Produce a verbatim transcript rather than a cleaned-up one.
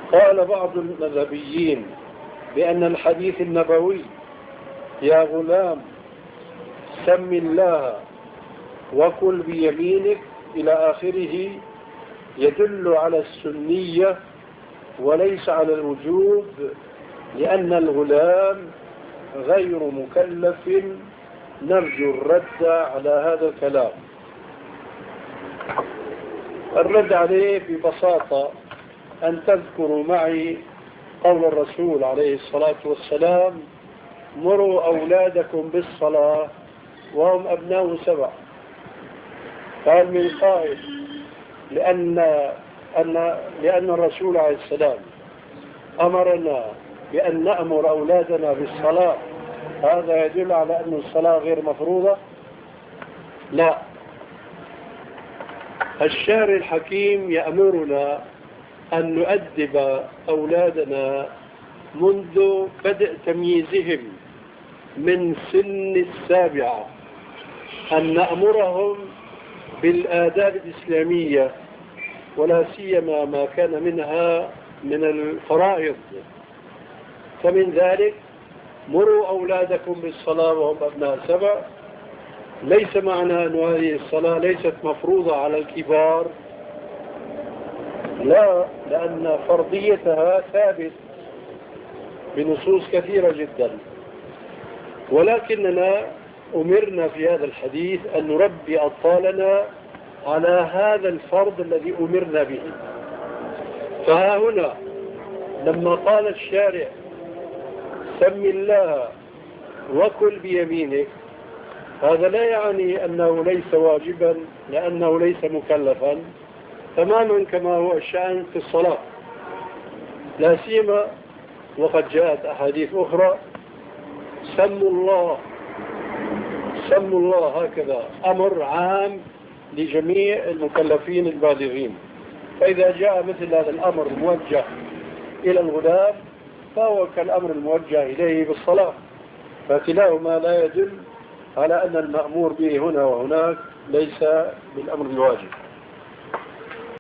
قال بعض المذهبيين بأن الحديث النبوي يا غلام سم الله وكل بيمينك إلى آخره يدل على السنية وليس على الوجوب، لأن الغلام غير مكلف. نرجو الرد على هذا الكلام. الرد عليه ببساطة أن تذكروا معي قول الرسول عليه الصلاة والسلام: مروا أولادكم بالصلاة وهم أبناء سبع. قال من قائل لأن أن لأن الرسول عليه السلام أمرنا بأن نأمر أولادنا بالصلاة، هذا يدل على أن الصلاة غير مفروضة؟ لا، الشارع الحكيم يأمرنا أن نؤدب أولادنا منذ بدء تمييزهم من سن السابعة، أن نأمرهم بالآداب الإسلامية، ولا سيما ما كان منها من الفرائض. فمن ذلك مروا أولادكم بالصلاة وهم أبناء سبع. ليس معنى أن هذه الصلاة ليست مفروضة على الكبار، لا، لأن فرضيتها ثابت بنصوص كثيرة جدا، ولكننا أمرنا في هذا الحديث أن نربي أطفالنا على هذا الفرض الذي أمرنا به. فها هنا لما قال الشارع سم الله وكل بيمينك، هذا لا يعني أنه ليس واجبا لأنه ليس مكلفا، تماما كما هو الشأن في الصلاة، لا سيما وقد جاءت أحاديث أخرى سموا الله سموا الله هكذا، أمر عام لجميع المكلفين البالغين. فإذا جاء مثل هذا الأمر الموجه إلى الغلام فهو كالأمر الموجه إليه بالصلاة، فكلاهما لا يدل على أن المأمور به هنا وهناك ليس بالأمر الواجب.